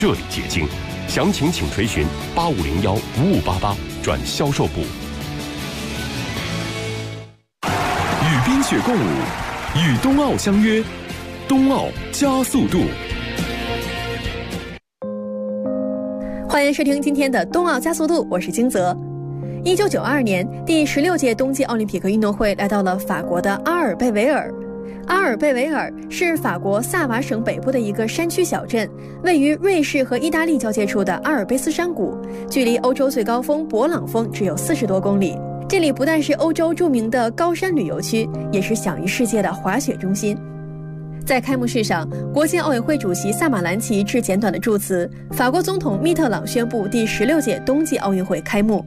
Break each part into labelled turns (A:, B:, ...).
A: 这里结晶，详情请垂询8501-5588转销售部。与冰雪共舞，与冬奥相约，冬奥加速度。
B: 欢迎收听今天的冬奥加速度，我是金泽。1992年，第16届冬季奥林匹克运动会来到了法国的阿尔贝维尔。阿尔贝维尔是法国萨瓦省北部的一个山区小镇，位于瑞士和意大利交界处的阿尔卑斯山谷，距离欧洲最高峰勃朗峰只有40多公里。这里不但是欧洲著名的高山旅游区，也是享誉世界的滑雪中心。在开幕式上，国际奥委会主席萨马兰奇致简短的祝词，法国总统密特朗宣布第16届冬季奥运会开幕。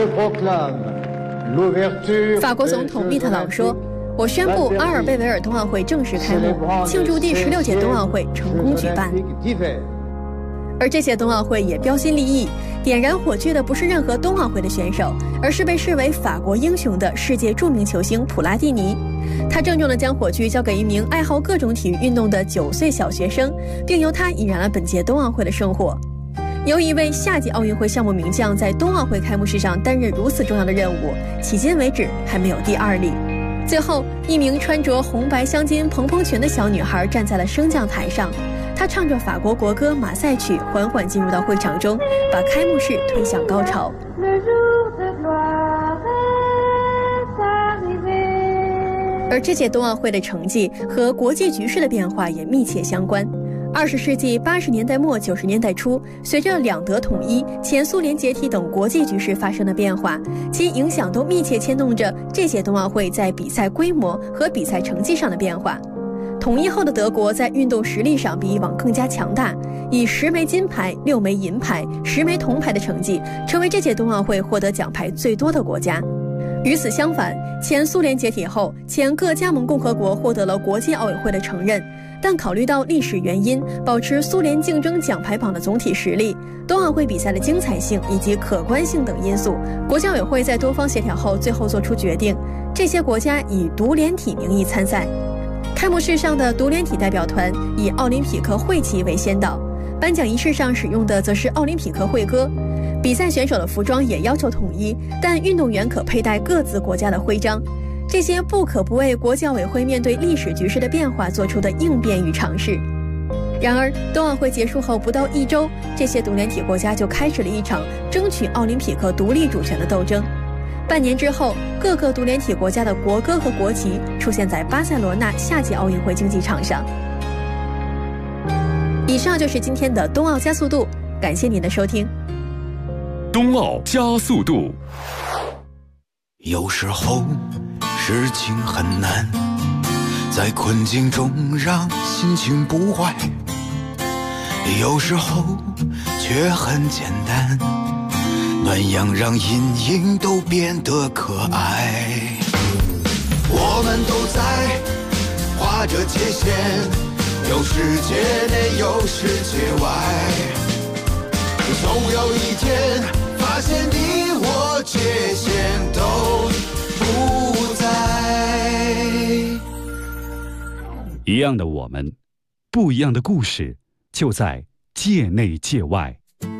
B: 法国总统密特朗说：“我宣布阿尔贝维尔冬奥会正式开幕，庆祝第16届冬奥会成功举办。”而这届冬奥会也标新立异，点燃火炬的不是任何冬奥会的选手，而是被视为法国英雄的世界著名球星普拉蒂尼。他郑重地将火炬交给一名爱好各种体育运动的9岁小学生，并由他引燃了本届冬奥会的圣火。由一位夏季奥运会项目名将在冬奥会开幕式上担任如此重要的任务，迄今为止还没有第二例。最后，一名穿着红白相间蓬蓬裙的小女孩站在了升降台上，她唱着法国国歌《马赛曲》，缓缓进入到会场中，把开幕式推向高潮。而这届冬奥会的成绩和国际局势的变化也密切相关。20世纪80年代末90年代初，随着两德统一、前苏联解体等国际局势发生的变化，其影响都密切牵动着这届冬奥会在比赛规模和比赛成绩上的变化。统一后的德国在运动实力上比以往更加强大，以10枚金牌、6枚银牌、10枚铜牌的成绩，成为这届冬奥会获得奖牌最多的国家。与此相反，前苏联解体后，前各加盟共和国获得了国际奥委会的承认，但考虑到历史原因，保持苏联竞争奖牌榜的总体实力、冬奥会比赛的精彩性以及可观性等因素，国际奥委会在多方协调后最后做出决定，这些国家以独联体名义参赛。开幕式上的独联体代表团以奥林匹克会旗为先导，颁奖仪式上使用的则是奥林匹克会歌。比赛选手的服装也要求统一，但运动员可佩戴各自国家的徽章。这些不可不为国际奥委会面对历史局势的变化做出的应变与尝试。然而，冬奥会结束后不到1周，这些独联体国家就开始了一场争取奥林匹克独立主权的斗争。半年之后，各个独联体国家的国歌和国旗出现在巴塞罗那夏季奥运会竞技场上。以上就是今天的冬奥加速度，感谢您的收听。
A: 冬奥加速度。
C: 有时候事情很难，在困境中让心情不坏，有时候却很简单，暖阳让阴影都变得可爱。我们都在画着界限，有世界内有世界外，总有一天发现你我界限都不在。
D: 一样的我们，不一样的故事，就在界内界外。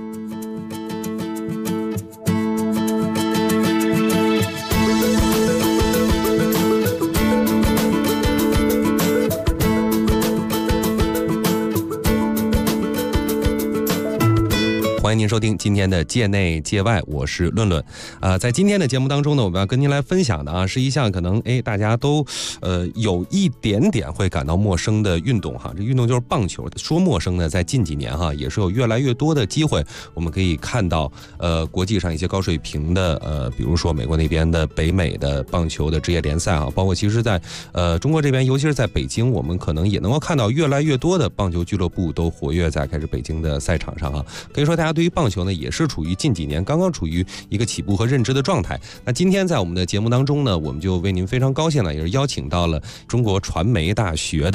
E: 欢迎您收听今天的界内界外，我是论论。在今天的节目当中呢，我们要跟您来分享的是一项可能大家都有一点点会感到陌生的运动哈。这运动就是棒球。说陌生呢，在近几年也是有越来越多的机会，我们可以看到国际上一些高水平的比如说美国那边的北美的棒球的职业联赛包括其实在中国这边，尤其是在北京，我们可能也能够看到越来越多的棒球俱乐部都活跃在开始北京的赛场上可以说大家对于棒球呢也是处于近几年刚刚处于一个起步和认知的状态。那今天在我们的节目当中呢，我们就为您非常高兴了，也是邀请到了中国传媒大学的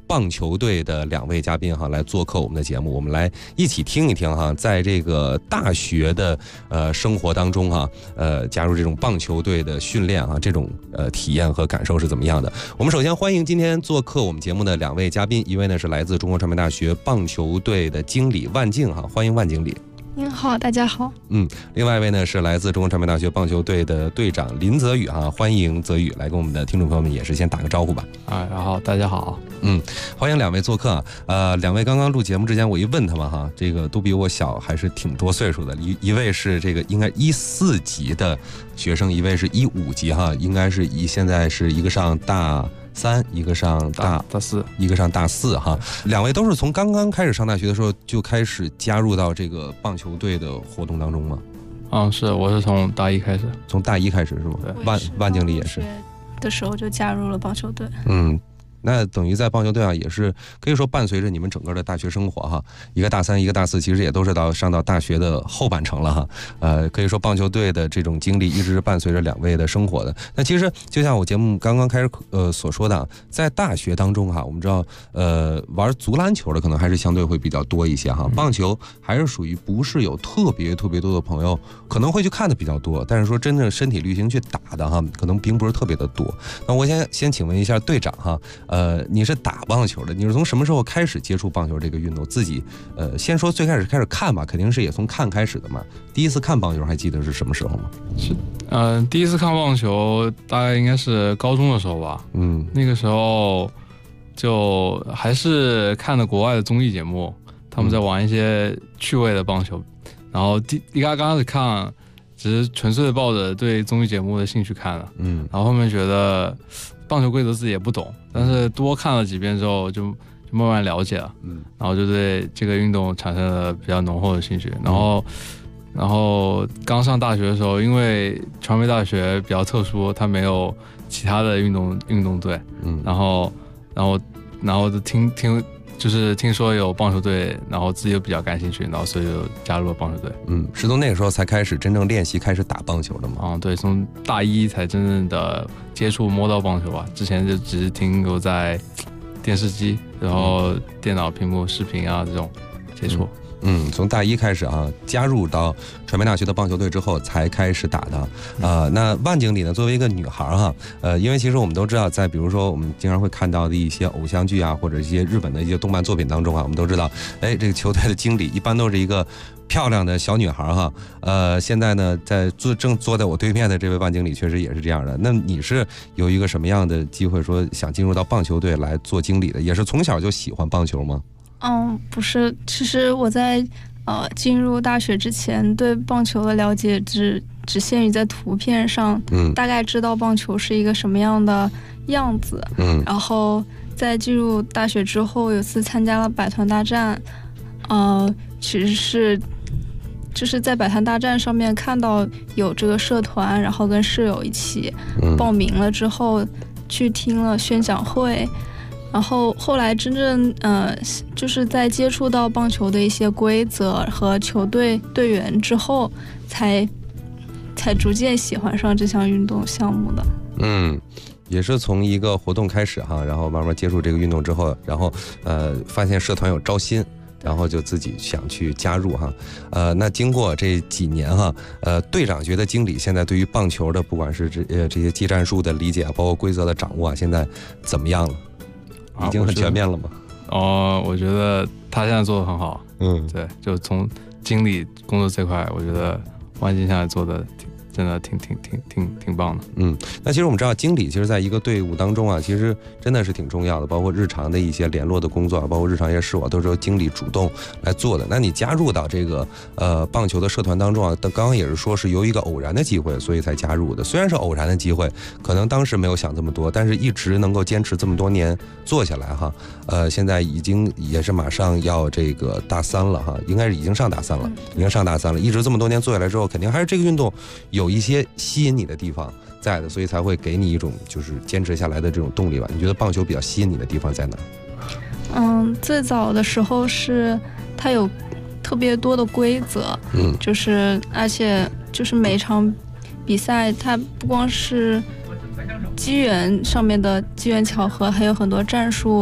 E: 棒球队的2位嘉宾哈来做客我们的节目，我们来一起听一听哈，在这个大学的生活当中哈，加入这种棒球队的训练啊，这种体验和感受是怎么样的？我们首先欢迎今天做客我们节目的2位嘉宾，一位呢是来自中国传媒大学棒球队的经理万静哈，欢迎万经理。
F: 您好，大家好。
E: 另外一位呢是来自中国传媒大学棒球队的队长林泽宇哈，欢迎泽宇来跟我们的听众朋友们也是先打个招呼吧。
G: 然后大家好。
E: 欢迎2位做客啊。2位刚刚录节目之前，我一问他们哈，这个都比我小，还是挺多岁数的。一位是这个应该14级的学生，一位是15级哈，应该是现在是一个上大3，一个上大4，一个上大4哈。2位都是从刚刚开始上大学的时候就开始加入到这个棒球队的活动当中吗？
G: 是，我是从大1开始。
E: 从大1开始是吗？万经理也是。
F: 的时候就加入了棒球队。
E: 那等于在棒球队啊，也是可以说伴随着你们整个的大学生活哈。一个大3，一个大4，其实也都是上到大学的后半程了哈。可以说棒球队的这种经历一直是伴随着2位的生活的。那其实就像我节目刚刚开始所说的，在大学当中哈，我们知道玩足篮球的可能还是相对会比较多一些哈。棒球还是属于不是有特别多的朋友可能会去看的比较多，但是说真正身体力行去打的哈，可能并不是特别的多。那我先请问一下队长哈。你是打棒球的，你是从什么时候开始接触棒球这个运动？自己先说最开始看吧，肯定是也从看开始的嘛。第一次看棒球还记得是什么时候吗？
G: 是第一次看棒球大概应该是高中的时候吧。那个时候就还是看的国外的综艺节目，他们在玩一些趣味的棒球，然后刚开始看只是纯粹的抱着对综艺节目的兴趣看了，然后后面觉得棒球规则自己也不懂，但是多看了几遍之后就慢慢了解了，然后就对这个运动产生了比较浓厚的兴趣。然后刚上大学的时候，因为传媒大学比较特殊，它没有其他的运动队，然后就听说有棒球队，然后自己又比较感兴趣，然后所以就加入了棒球队。
E: 是从那个时候才开始真正练习，开始打棒球的吗？
G: 对，从大1才真正的接触摸到棒球吧，之前就只是停留在电视机，然后电脑屏幕、视频啊这种接触。
E: 从大1开始啊，加入到传媒大学的棒球队之后才开始打的。那万经理呢，作为一个女孩哈，因为其实我们都知道，在比如说我们经常会看到的一些偶像剧啊，或者一些日本的一些动漫作品当中啊，我们都知道，这个球队的经理一般都是一个漂亮的小女孩哈。现在呢，正坐在我对面的这位万经理确实也是这样的。那你是有一个什么样的机会说想进入到棒球队来做经理的？也是从小就喜欢棒球吗？
F: 不是，其实我在进入大学之前对棒球的了解只限于在图片上，大概知道棒球是一个什么样的样子。然后在进入大学之后，有次参加了百团大战，其实是就是在百团大战上面看到有这个社团，然后跟室友一起报名了之后，去听了宣讲会。然后后来真正就是在接触到棒球的一些规则和球队队员之后，才逐渐喜欢上这项运动项目的。
E: 也是从一个活动开始哈，然后慢慢接触这个运动之后，然后发现社团有招新，然后就自己想去加入哈。那经过这几年哈，队长觉得经理现在对于棒球的不管是这些技战术的理解啊，包括规则的掌握啊，现在怎么样了？已经很全面了吗？
G: 我觉得他现在做得很好。对，就从经理工作这块，我觉得万金现在做的真的挺棒的。
E: 那其实我们知道，经理其实在一个队伍当中啊，其实真的是挺重要的，包括日常的一些联络的工作，包括日常一些事务，都是由经理主动来做的。那你加入到这个棒球的社团当中啊，刚刚也是说是由一个偶然的机会，所以才加入的。虽然是偶然的机会，可能当时没有想这么多，但是一直能够坚持这么多年做下来哈。现在已经也是马上要这个大3了哈，应该是已经上大3了，一直这么多年做下来之后，肯定还是这个运动有一些吸引你的地方在的，所以才会给你一种就是坚持下来的这种动力吧。你觉得棒球比较吸引你的地方在哪？
F: 最早的时候是它有特别多的规则，就是而且就是每场比赛它不光是机缘上面的机缘巧合，还有很多战术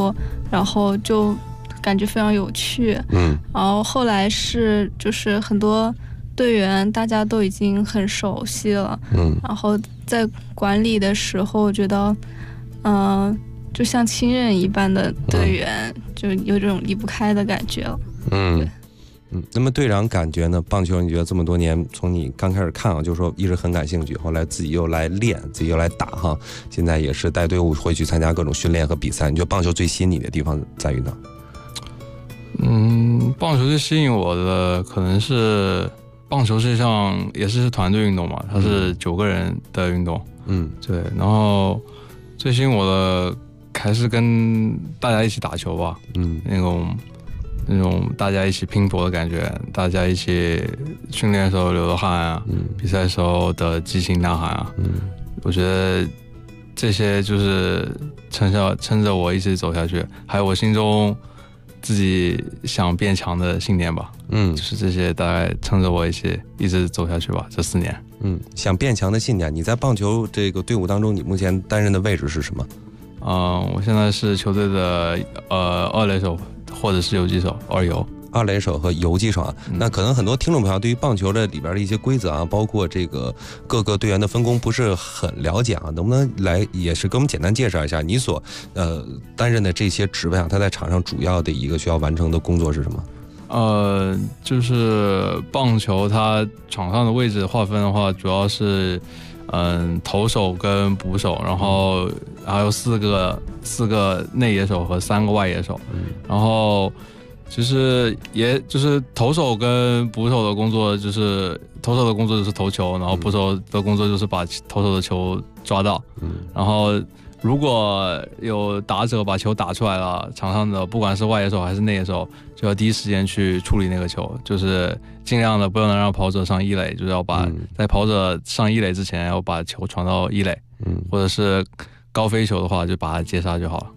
F: 然后就感觉非常有趣。然后后来是就是很多队员大家都已经很熟悉了，然后在管理的时候觉得就像亲人一般的队员，就有这种离不开的感觉了。
E: 那么队长感觉呢？棒球你觉得这么多年，从你刚开始看啊，就是说一直很感兴趣，后来自己又来练，自己又来打哈，现在也是带队伍会去参加各种训练和比赛。你觉得棒球最吸引你的地方在于哪？
G: 棒球最吸引我的可能是棒球是一项也是团队运动嘛，它是9个人的运动。对，然后最吸引我的还是跟大家一起打球吧。那种大家一起拼搏的感觉，大家一起训练的时候流的汗啊，比赛的时候的激情呐喊啊，我觉得这些就是撑着我一直走下去，还有我心中自己想变强的信念吧。就是这些大概撑着我一直走下去吧，这4年。
E: 想变强的信念，你在棒球这个队伍当中，你目前担任的位置是什么？
G: 我现在是球队的2垒手。或者是游击手，2游
E: ，2垒手和游击手啊。那可能很多听众朋友对于棒球的里边的一些规则啊，包括这个各个队员的分工不是很了解啊，能不能来也是给我们简单介绍一下你所担任的这些职位啊？他在场上主要的一个需要完成的工作是什么？
G: 就是棒球它场上的位置划分的话，主要是投手跟捕手，然后还有4个内野手和3个外野手。然后其实也就是投手跟捕手的工作，就是投手的工作就是投球，然后捕手的工作就是把投手的球抓到。然后如果有打者把球打出来了，场上的不管是外野手还是内野手，就要第一时间去处理那个球，就是尽量的不能让跑者上1垒，就是要把在跑者上1垒之前要把球传到1垒，或者是高飞球的话就把它接杀就好了。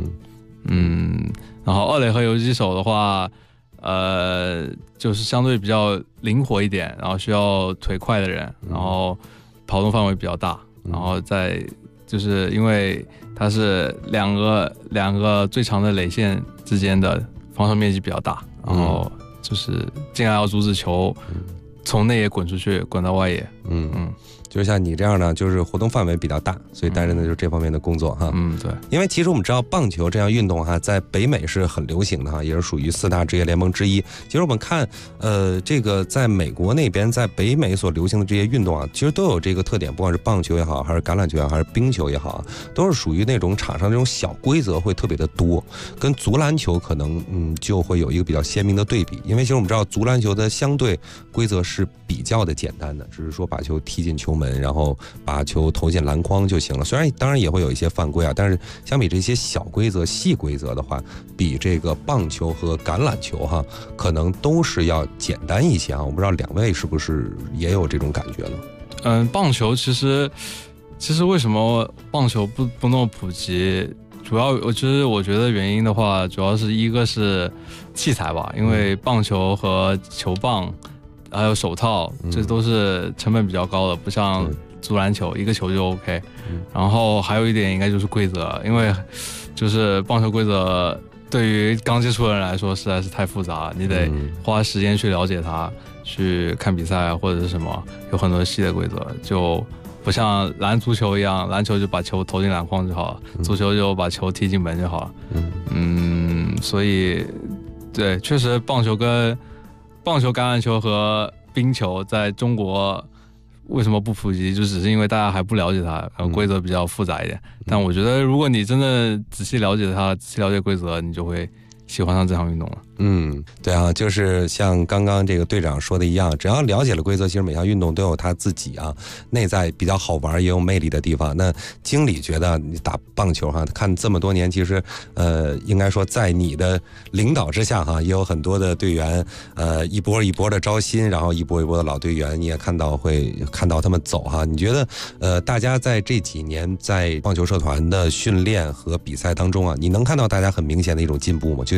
G: 然后2垒和游击手的话，就是相对比较灵活一点，然后需要腿快的人，然后跑动范围比较大，然后再就是因为它是两个最长的垒线之间的防守面积比较大，然后就是尽量要阻止球从内野滚出去，滚到外野。
E: 就像你这样呢，就是活动范围比较大，所以担任的就是这方面的工作哈。
G: 对。
E: 因为其实我们知道棒球这样运动哈，在北美是很流行的哈，也是属于4大职业联盟之一。其实我们看，这个在美国那边，在北美所流行的这些运动啊，其实都有这个特点，不管是棒球也好，还是橄榄球也好，还是冰球也好，都是属于那种场上那种小规则会特别的多，跟足篮球可能就会有一个比较鲜明的对比。因为其实我们知道足篮球的相对规则是比较的简单的，只是说把球踢进球门，然后把球投进篮筐就行了。虽然当然也会有一些犯规啊，但是相比这些小规则、细规则的话，比这个棒球和橄榄球哈，可能都是要简单一些啊。我不知道2位是不是也有这种感觉呢？
G: 棒球其实为什么棒球不那么普及？主要我觉得原因的话，主要是一个是器材吧，因为棒球和球棒还有手套，这都是成本比较高的，不像足篮球一个球就 OK。然后还有一点应该就是规则，因为就是棒球规则对于刚接触的人来说实在是太复杂了，你得花时间去了解它，去看比赛或者是什么，有很多细的规则，就不像足球一样，篮球就把球投进篮筐就好了，足球就把球踢进门就好了。所以对，确实棒球、橄榄球和冰球在中国为什么不普及，就只是因为大家还不了解它，然后规则比较复杂一点。但我觉得如果你真的仔细了解它，仔细了解规则，你就会喜欢上这项运动了。
E: 对啊，就是像刚刚这个队长说的一样，只要了解了规则，其实每项运动都有它自己啊内在比较好玩也有魅力的地方。那经理觉得你打棒球哈，看这么多年，其实应该说在你的领导之下哈，也有很多的队员一波一波的招新，然后一波一波的老队员，你也会看到他们走哈。你觉得大家在这几年在棒球社团的训练和比赛当中啊，你能看到大家很明显的一种进步吗？就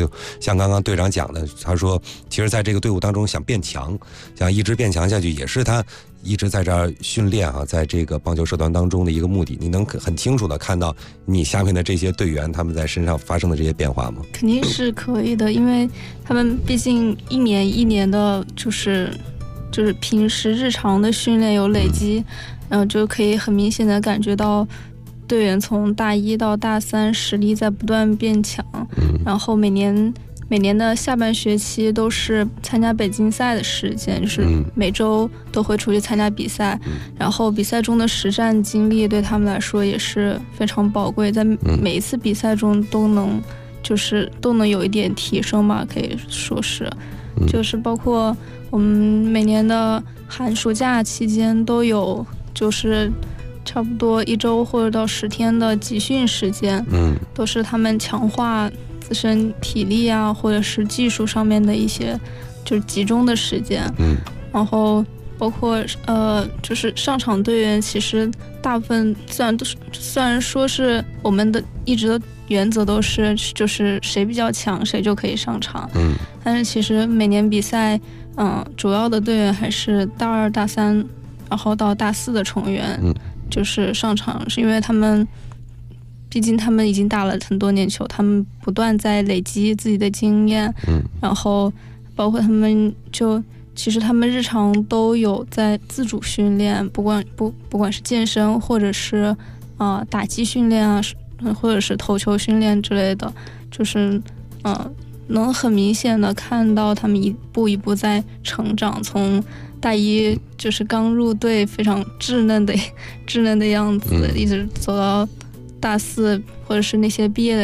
E: 就像刚刚队长讲的，他说其实在这个队伍当中想变强，想一直变强下去，也是他一直在这儿训练啊，在这个棒球社团当中的一个目的。你能很清楚的看到你下面的这些队员他们在身上发生的这些变化吗？
F: 肯定是可以的，因为他们毕竟一年一年的就是平时日常的训练有累积，然后就可以很明显的感觉到队员从大1到大3实力在不断变强，然后每年的下半学期都是参加北京赛的时间，就是每周都会出去参加比赛，然后比赛中的实战经历对他们来说也是非常宝贵，在每一次比赛中都能有一点提升吧，可以说是，就是包括我们每年的寒暑假期间都有，就是差不多1周或者到10天的集训时间，都是他们强化自身体力啊，或者是技术上面的一些就是集中的时间，然后包括就是上场队员，其实大部分虽然说是我们的一直的原则都是就是谁比较强谁就可以上场，但是其实每年比赛，主要的队员还是大2、大3，然后到大4的成员，就是上场，是因为毕竟他们已经打了很多年球，他们不断在累积自己的经验，然后包括他们其实他们日常都有在自主训练，不管是健身或者是打击训练啊，或者是投球训练之类的，就是能很明显的看到他们一步一步在成长，从大1就是刚入队非常稚嫩的样子，一直走到大4，或者是那些毕业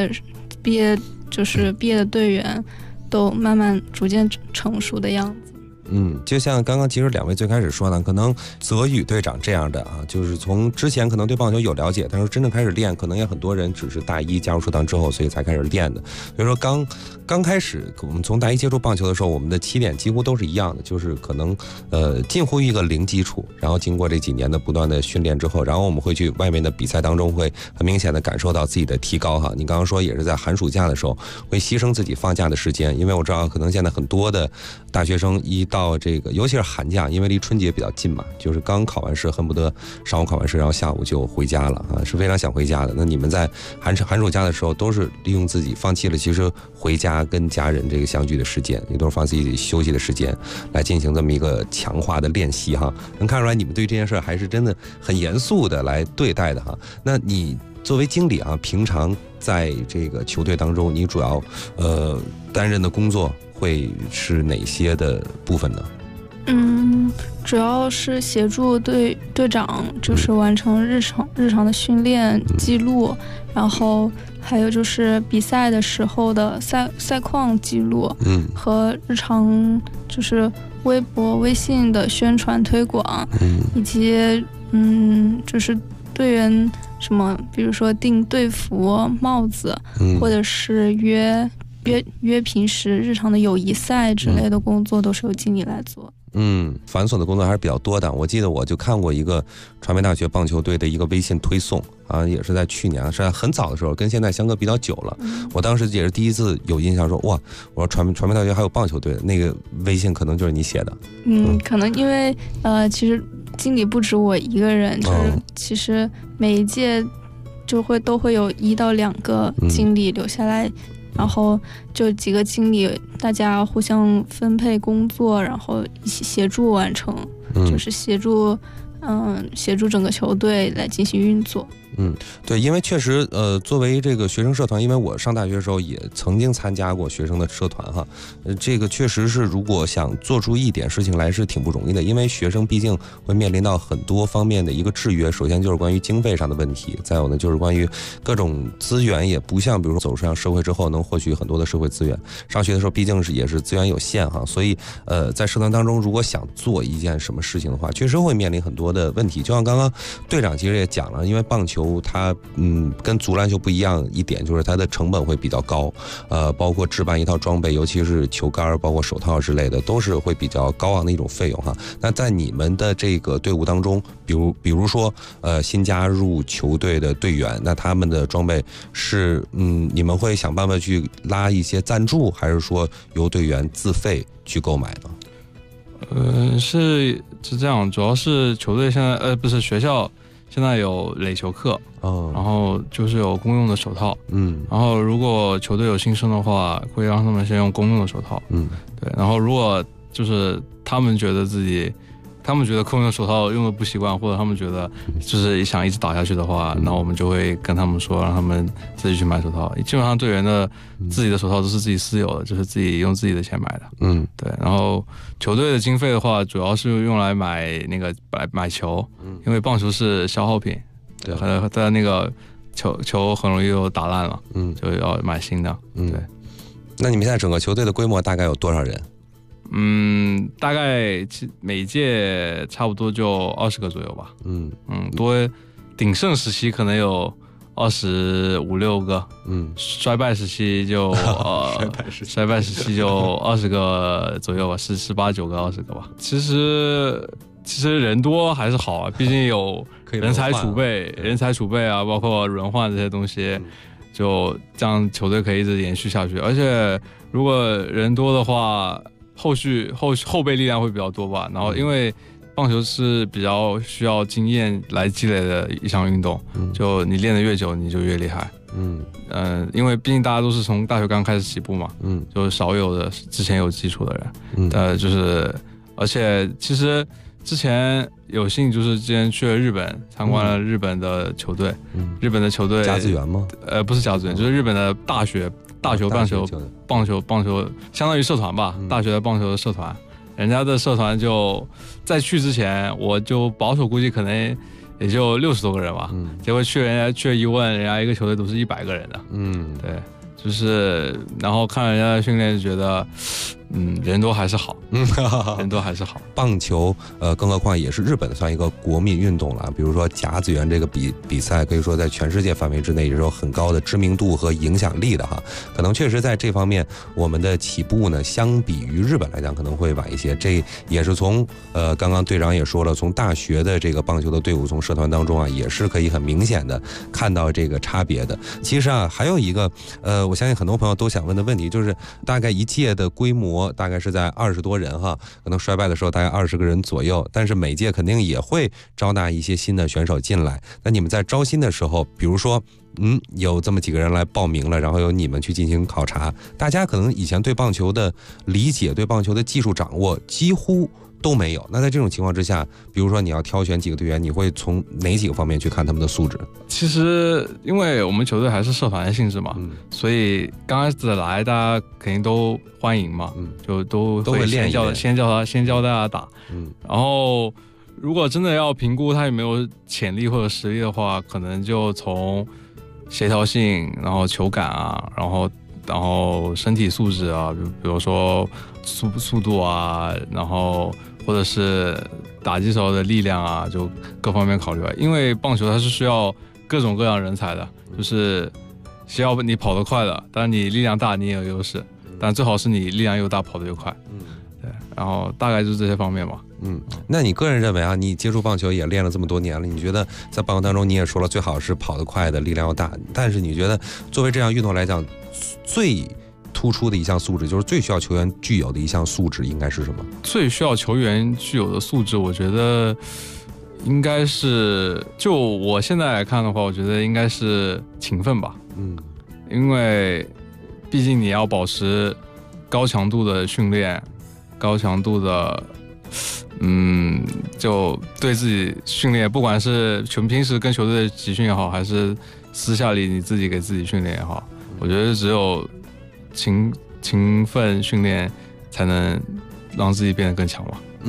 F: 的队员都慢慢逐渐成熟的样子。
E: 就像刚刚其实2位最开始说呢，可能泽宇队长这样的啊，就是从之前可能对棒球有了解，但是真正开始练，可能也很多人只是大1加入社团之后，所以才开始练的。所以说刚开始我们从大1接触棒球的时候，我们的起点几乎都是一样的，就是可能近乎于一个零基础，然后经过这几年的不断的训练之后，然后我们会去外面的比赛当中会很明显的感受到自己的提高哈。你刚刚说也是在寒暑假的时候会牺牲自己放假的时间，因为我知道可能现在很多的大学生一到这个尤其是寒假，因为离春节比较近嘛，就是刚考完试恨不得上午考完试然后下午就回家了啊，是非常想回家的。那你们在寒暑假的时候都是利用自己放弃了其实回家跟家人这个相聚的时间，也都是放自己休息的时间来进行这么一个强化的练习哈。能看出来你们对这件事还是真的很严肃的来对待的哈。那你作为经理啊，平常在这个球队当中你主要担任的工作会是哪些的部分呢？
F: 主要是协助队长，就是完成日常的训练记录，然后还有就是比赛的时候的赛况记录，和日常就是微博、微信的宣传推广，以及就是队员什么，比如说订队服、帽子，或者是约平时日常的友谊赛之类的工作，都是由经理来做。
E: 繁琐的工作还是比较多的。我记得我就看过一个传媒大学棒球队的一个微信推送啊，也是在去年，是在很早的时候，跟现在相隔比较久了。我当时也是第一次有印象说，哇，我说传媒大学还有棒球队，那个微信可能就是你写的。
F: 可能因为其实经理不止我一个人，就是其实每一届都会有1到2个经理留下来。然后就几个经理，大家互相分配工作，然后一起协助完成，就是协助整个球队来进行运作。
E: 对，因为确实作为这个学生社团，因为我上大学的时候也曾经参加过学生的社团哈，这个确实是如果想做出一点事情来是挺不容易的，因为学生毕竟会面临到很多方面的一个制约，首先就是关于经费上的问题，再有呢就是关于各种资源，也不像比如说走上社会之后能获取很多的社会资源，上学的时候毕竟也是资源有限哈，所以在社团当中如果想做一件什么事情的话，确实会面临很多多的问题。就像刚刚队长其实也讲了，因为棒球它跟足篮球不一样一点，就是它的成本会比较高，包括置办一套装备，尤其是球杆包括手套之类的，都是会比较高昂的一种费用哈。那在你们的这个队伍当中，比如说新加入球队的队员，那他们的装备是你们会想办法去拉一些赞助，还是说由队员自费去购买呢？
G: 是这样，主要是球队现在不是学校现在有垒球课，然后就是有公用的手套，然后如果球队有新生的话，会让他们先用公用的手套，对，然后如果就是他们觉得公用手套用的不习惯，或者他们觉得就是想一直打下去的话，那我们就会跟他们说，让他们自己去买手套。基本上队员的自己的手套都是自己私有的，就是自己用自己的钱买的。对。然后球队的经费的话，主要是用来买球，因为棒球是消耗品，对，在那个球很容易就打烂了，就要买新的。对。
E: 那你们现在整个球队的规模大概有多少人？
G: 大概每届差不多就20个左右吧。多鼎盛时期可能有25、26个。衰败时期就衰败时期就20个左右吧，18、19个、20个吧。其实人多还是好啊，毕竟有人才储备啊，包括轮换这些东西，就这样球队可以一直延续下去。而且如果人多的话，后备力量会比较多吧，然后因为棒球是比较需要经验来积累的一项运动，就你练得越久你就越厉害。因为毕竟大家都是从大学刚开始起步嘛，就少有的之前有基础的人，就是而且其实之前有幸就是之前去了日本参观了日本的球队，日本的球队
E: 甲子园吗？
G: 不是甲子园，就是日本的大学棒球相当于社团吧，大学的棒球的社团，人家的社团就在去之前，我就保守估计可能也就60多个人吧，结果人家去一问，人家一个球队都是100个人的，对，就是然后看人家的训练就觉得，人多还是好，人多还是好。
E: 棒球，更何况也是日本算一个国民运动了。比如说甲子园这个比赛，可以说在全世界范围之内也是有很高的知名度和影响力的哈。可能确实在这方面，我们的起步呢，相比于日本来讲可能会晚一些。这也是从刚刚队长也说了，从大学的这个棒球的队伍，从社团当中啊，也是可以很明显的看到这个差别的。其实啊，还有一个我相信很多朋友都想问的问题，就是大概一届的规模大概是在20多人哈，可能衰败的时候大概20个人左右，但是每届肯定也会招纳一些新的选手进来。那你们在招新的时候，比如说有这么几个人来报名了，然后由你们去进行考察，大家可能以前对棒球的理解，对棒球的技术掌握几乎都没有。那在这种情况之下，比如说你要挑选几个队员，你会从哪几个方面去看他们的素质？
G: 其实因为我们球队还是社团的性质嘛，所以刚开始来大家肯定都欢迎嘛，就都会先教大家打，然后如果真的要评估他有没有潜力或者实力的话，可能就从协调性，然后球感啊，然后身体素质啊，比如说速度啊，然后或者是打击手的力量啊，就各方面考虑吧。因为棒球它是需要各种各样人才的，就是需要你跑得快的，当然你力量大你也有优势，但最好是你力量又大跑得又快。对，然后大概就是这些方面吧。
E: 那你个人认为啊，你接触棒球也练了这么多年了，你觉得在棒球当中你也说了最好是跑得快的，力量要大，但是你觉得作为这样运动来讲，最突出的一项素质，就是最需要球员具有的一项素质应该是什么？
G: 最需要球员具有的素质，我觉得应该是，就我现在来看的话，我觉得应该是勤奋吧。因为毕竟你要保持高强度的训练，高强度的就对自己训练，不管是平时跟球队的集训也好，还是私下里你自己给自己训练也好，我觉得只有勤奋训练才能让自己变得更强吧。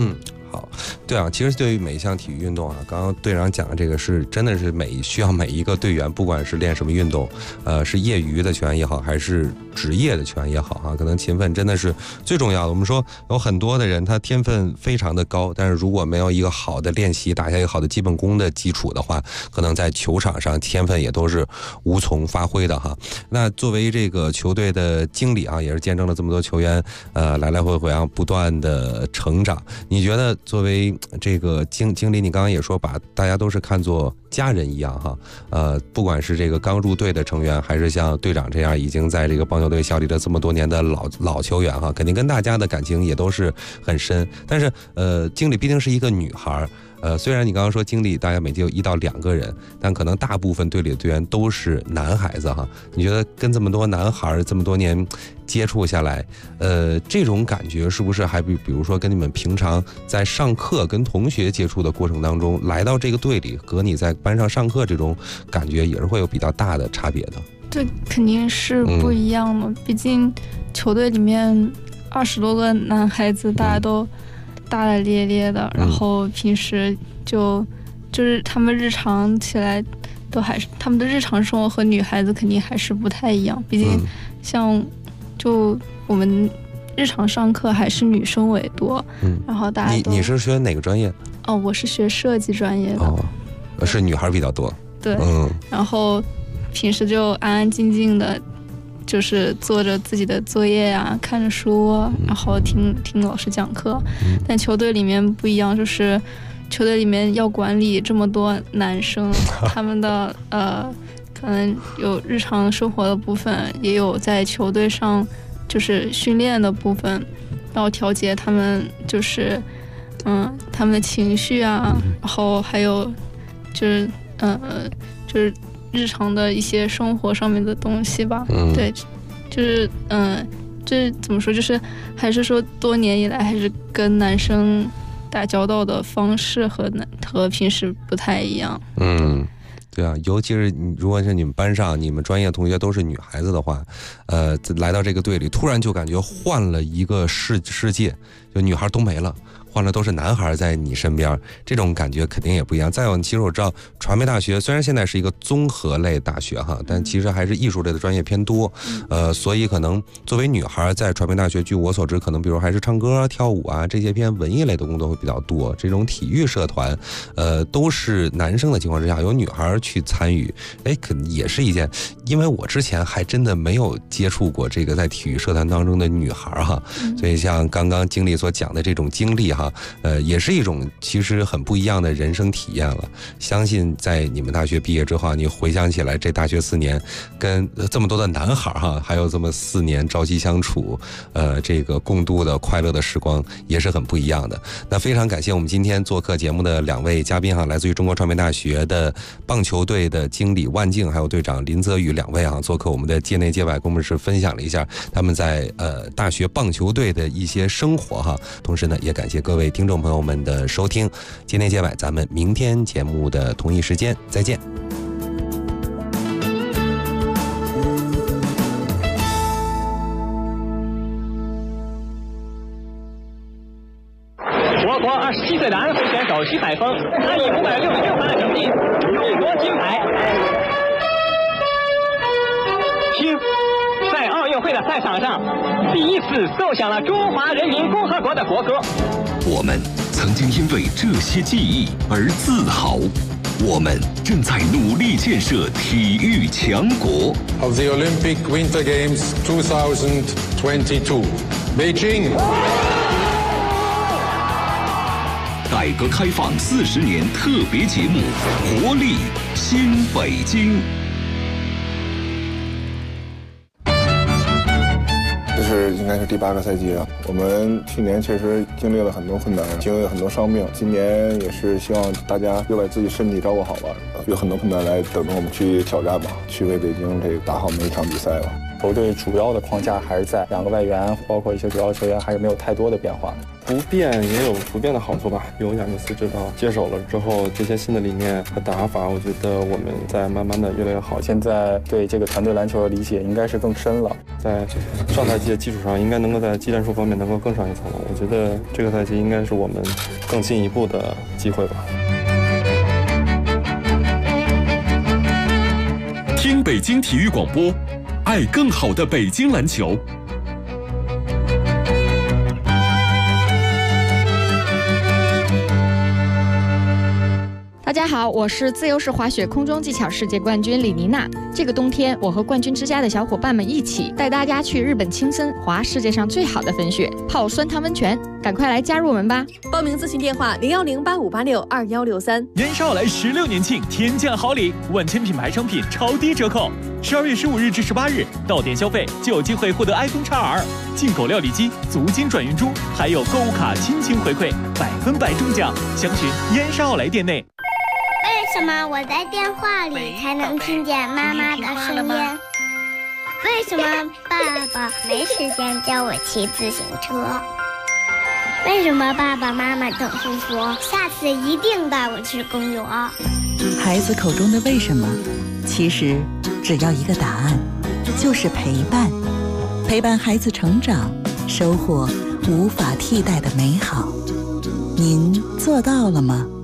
E: 好，对啊，其实对于每一项体育运动啊，刚刚队长讲的这个是真的是需要每一个队员，不管是练什么运动，是业余的球员也好，还是职业的球员也好哈，可能勤奋真的是最重要的。我们说有很多的人他天分非常的高，但是如果没有一个好的练习，打下一个好的基本功的基础的话，可能在球场上天分也都是无从发挥的哈。那作为这个球队的经理啊，也是见证了这么多球员来来回回啊不断的成长。你觉得作为这个经理，你刚刚也说把大家都是看作家人一样哈，不管是这个刚入队的成员，还是像队长这样已经在这个棒球队效力了这么多年的老球员哈，肯定跟大家的感情也都是很深。但是经理毕竟是一个女孩。虽然你刚刚说经理大概每季有1到2个人，但可能大部分队里的队员都是男孩子哈。你觉得跟这么多男孩这么多年接触下来，这种感觉是不是还比如说跟你们平常在上课跟同学接触的过程当中，来到这个队里和你在班上上课这种感觉也是会有比较大的差别的？
F: 这肯定是不一样的，毕竟球队里面20多个男孩子，大家都大大咧咧的，然后平时就是他们日常起来都还是他们的日常生活和女孩子肯定还是不太一样，毕竟像就我们日常上课还是女生为多，然后大家
E: 你是学哪个专业？
F: 哦，我是学设计专业的。
E: 哦，是女孩比较多。
F: 对，然后平时就安安静静的，就是做着自己的作业啊，看着书，然后听老师讲课。但球队里面不一样，就是球队里面要管理这么多男生，他们的可能有日常生活的部分，也有在球队上就是训练的部分，然后调节他们就是他们的情绪啊，然后还有就是日常的一些生活上面的东西吧。对，就是这怎么说，就是还是说多年以来还是跟男生打交道的方式和平时不太一样。
E: 对啊，尤其是如果是你们班上你们专业同学都是女孩子的话，来到这个队里突然就感觉换了一个世界，就女孩都没了，换了都是男孩在你身边，这种感觉肯定也不一样。再有，其实我知道传媒大学虽然现在是一个综合类大学哈，但其实还是艺术类的专业偏多，所以可能作为女孩在传媒大学，据我所知，可能比如还是唱歌、跳舞啊这些偏文艺类的工作会比较多。这种体育社团，都是男生的情况之下，有女孩去参与，可能也是一件，因为我之前还真的没有接触过这个在体育社团当中的女孩哈，所以像刚刚经理所讲的这种经历哈。也是一种其实很不一样的人生体验了。相信在你们大学毕业之后，你回想起来这大学4年跟这么多的男孩哈，还有这么4年朝夕相处，这个共度的快乐的时光也是很不一样的。那非常感谢我们今天做客节目的2位嘉宾哈，来自于中国传媒大学的棒球队的经理万静，还有队长林泽宇2位啊，做客我们的界内界外，跟我们是分享了一下他们在大学棒球队的一些生活哈。同时呢，也感谢各位听众朋友们的收听，界内界外，咱们明天节目的同一时间再见。
H: 我国27岁的安徽选手徐海峰，他以566分的成绩勇夺金牌。听，在奥运会的赛场上，第一次奏响了中华人民共和国的国歌。
A: 我们曾经因为这些记忆而自豪，我们正在努力建设体育强国。
I: Of the Olympic Winter Games 2022, Beijing.
A: 改革开放40年特别节目《活力新北京》。
J: 这是应该是第8个赛季了。我们去年确实经历了很多困难，经历了很多伤病。今年也是希望大家又把自己身体照顾好吧，有很多困难来等着我们去挑战吧，去为北京这个打好每一场比赛吧。
K: 球队主要的框架还是在2个外援，包括一些主要球员还是没有太多的变化。
L: 不变也有不变的好处吧。有亚尼斯指导接手了之后，这些新的理念和打法，我觉得我们在慢慢的越来越好。
K: 现在对这个团队篮球的理解应该是更深了，
L: 在上赛季的基础上，应该能够在技战术方面能够更上一层楼。我觉得这个赛季应该是我们更进一步的机会吧。
A: 听北京体育广播，爱更好的北京篮球。
M: 大家好，我是自由式滑雪空中技巧世界冠军李妮娜。这个冬天，我和冠军之家的小伙伴们一起带大家去日本青森滑世界上最好的粉雪，泡酸汤温泉。赶快来加入我们吧！
B: 报名咨询电话010858621163。
N: 烟少来16年庆，天降好礼，万千品牌商品超低折扣。12月15日至18日，到店消费就有机会获得 iPhone XR、进口料理机、足金转运珠，还有购物卡亲情回馈，100%中奖。详询烟少来店内。
O: 为什么我在电话里才能听见妈妈的声音？为什么爸爸没时间教我骑自行车？为什么爸爸妈妈总是说下次一定带我去公园？
P: 孩子口中的为什么，其实只要一个答案，就是陪伴。陪伴孩子成长，收获无法替代的美好。您做到了吗？